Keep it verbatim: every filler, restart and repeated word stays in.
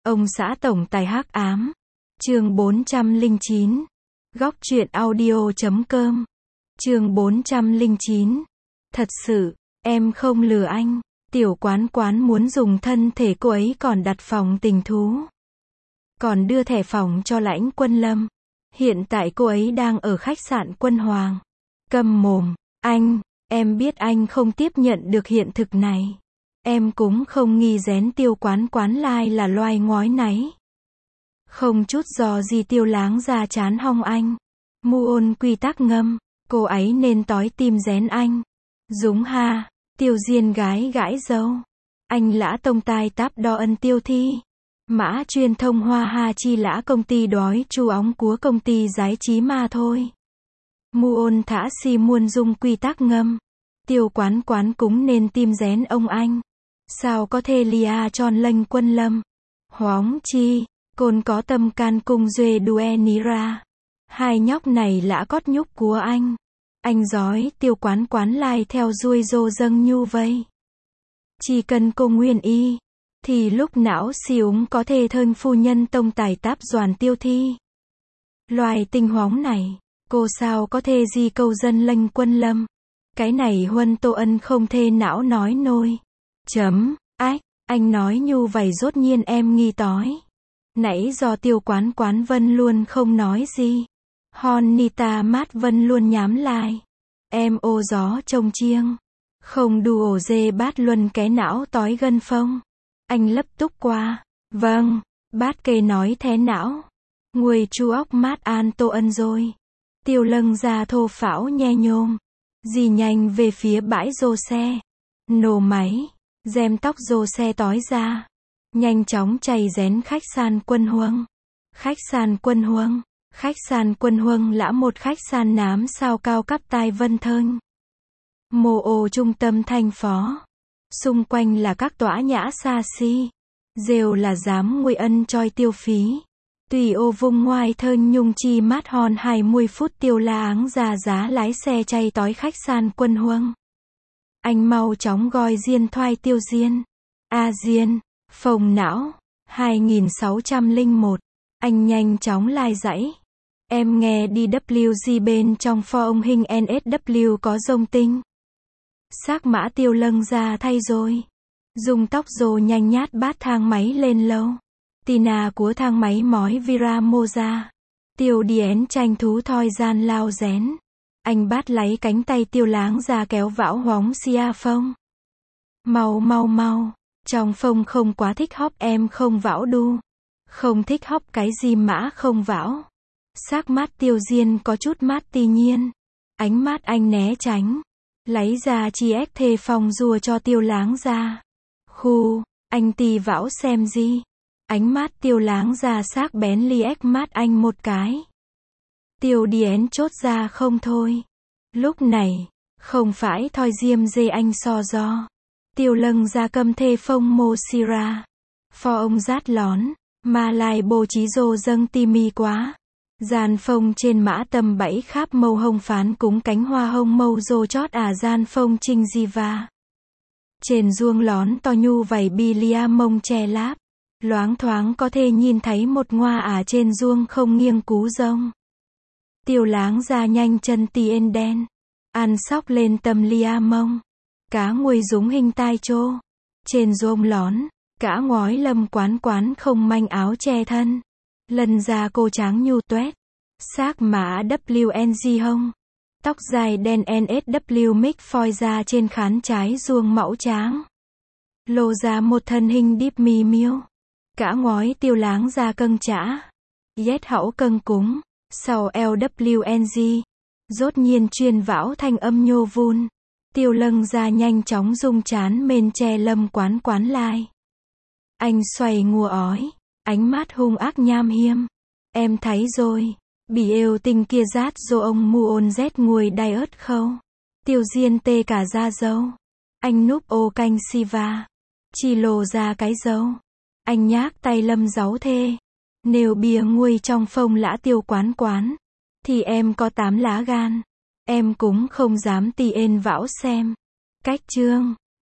Ông xã tổng tài hắc ám. Chương bốn trăm lẻ chín. Góc truyện audio chấm com. Chương bốn trăm lẻ chín. Thật sự, em không lừa anh. Tiểu Quán Quán muốn dùng thân thể cô ấy còn đặt phòng tình thú. Còn đưa thẻ phòng cho Lãnh Quân Lâm. Hiện tại cô ấy đang ở khách sạn Quân Hoàng. Câm mồm, anh, em biết anh không tiếp nhận được hiện thực này. Em cũng không nghi rén Tiêu Quán Quán lai là loài ngói náy. Không chút do gì Tiêu Láng ra chán hong anh. Mu ôn quy tắc ngâm, cô ấy nên tói tim rén anh. Dúng ha, Tiêu Diên gái gãi dâu. Anh lã tông tai táp đo ân tiêu thi. Mã truyền thông hoa ha chi lã công ty đói chu óng của công ty giải trí mà thôi. Mu ôn thả si muôn dung quy tắc ngâm. Tiêu Quán Quán cũng nên tim rén ông anh. Sao có thể lia tròn lênh Quân Lâm. Hoóng chi, côn có tâm can cung duê đue ní ra. Hai nhóc này lã cót nhúc của anh. Anh giói Tiêu Quán Quán lai theo ruôi rô dâng nhu vây. Chỉ cần cô nguyên y, thì lúc não si úng có thể thơn phu nhân tông tài táp doàn tiêu thi. Loài tinh hoóng này, cô sao có thể gì câu dân lênh Quân Lâm. Cái này Huân Tô Ân không thể não nói nôi. Chấm, ách, anh nói nhu vậy rốt nhiên em nghi tói. Nãy do Tiêu Quán Quán Vân luôn không nói gì. Hon Nita mát Vân luôn nhám lai. Em ô gió trông chiêng. Không đù ổ dê bát luân cái não tói gân phông. Anh lấp túc qua. Vâng, bát kê nói thế não. Nguôi chu óc mát an Tô Ân rồi. Tiêu Lâng ra thô phảo nhe nhôm. Dì nhanh về phía bãi rô xe. Nổ máy. Dèm tóc rô xe tói ra. Nhanh chóng chạy rén khách sạn Quân Huâng. Khách sạn Quân Huâng. Khách sạn Quân Huâng là một khách sạn nám sao cao cấp tai Vân Thơn. Mô ô trung tâm thành phố. Xung quanh là các tòa nhã xa xi. Rêu là dám nguy ân choi tiêu phí. Tùy ô vùng ngoài thơn nhung chi mát hòn hai mươi phút Tiêu La áng ra giá lái xe chay tói khách sạn Quân Huâng. Anh mau chóng gọi Diên thoai Tiêu Diên. A Diên, phòng não, hai nghìn sáu trăm lẻ một. Anh nhanh chóng lai dãy. Em nghe đê vê giê bên trong pho ông hình en ét vê có rông tinh. Xác mã Tiêu Lâng ra thay rồi. Dùng tóc rồ nhanh nhát bát thang máy lên lâu. Tina của thang máy mói Vira Moza. Tiêu Đién tranh thú thoi gian lao rén. Anh bát lấy cánh tay Tiêu Láng ra kéo vão hoóng xia phông. Mau mau mau. Trong phông không quá thích hóc em không vão đu. Không thích hóc cái gì mã không vão. Xác mát Tiêu Diên có chút mát tuy nhiên. Ánh mát anh né tránh. Lấy ra chi ếch thê phòng rùa cho Tiêu Láng ra. Khu, anh tì vão xem gì. Ánh mát Tiêu Láng ra xác bén li ếch mát anh một cái. Tiêu Đién chốt ra không thôi. Lúc này, không phải thoi diêm dê anh so do. Tiêu Lâng ra cầm thê phông mô si ra. Pho ông rát lón, mà lại bố trí rô dâng timi quá. Gian phông trên mã tầm bảy kháp màu hồng phán cúng cánh hoa hồng màu rô chót à gian phông trinh di va. Trên ruông lón to nhu vảy bi lia mông che láp. Loáng thoáng có thể nhìn thấy một ngoa à trên ruông không nghiêng cú rông. Tiêu Láng ra nhanh chân tien đen. Ăn sóc lên tầm lia mông. Cá nguôi dúng hình tai trô. Trên rôm lón, cả ngói Lâm Quán Quán không manh áo che thân. Lần ra cô tráng nhu tuét. Xác mã vê en giê hông. Tóc dài đen en ét vê mic phoi ra trên khán trái ruông mẫu tráng. Lô ra một thân hình điếp mì miêu. Cả ngói Tiêu Láng ra cân chả. Yết hậu cân cúng. Sau lờ vê en giê. Rốt nhiên truyền vão thanh âm nhô vun. Tiêu Lâng ra nhanh chóng rung chán mền che Lâm Quán Quán lai. Anh xoay ngùa ói. Ánh mắt hung ác nham hiêm. Em thấy rồi. Bỉ yêu tình kia rát dô ông mu ôn rét nguôi đai ớt khâu. Tiêu Diên tê cả da dâu. Anh núp ô canh si va. Chỉ lồ ra cái dâu. Anh nhác tay Lâm giấu thê. Nếu bìa nguôi trong phông lã Tiêu Quán Quán. Thì em có tám lá gan. Em cũng không dám tì ên vão xem. Cách chương.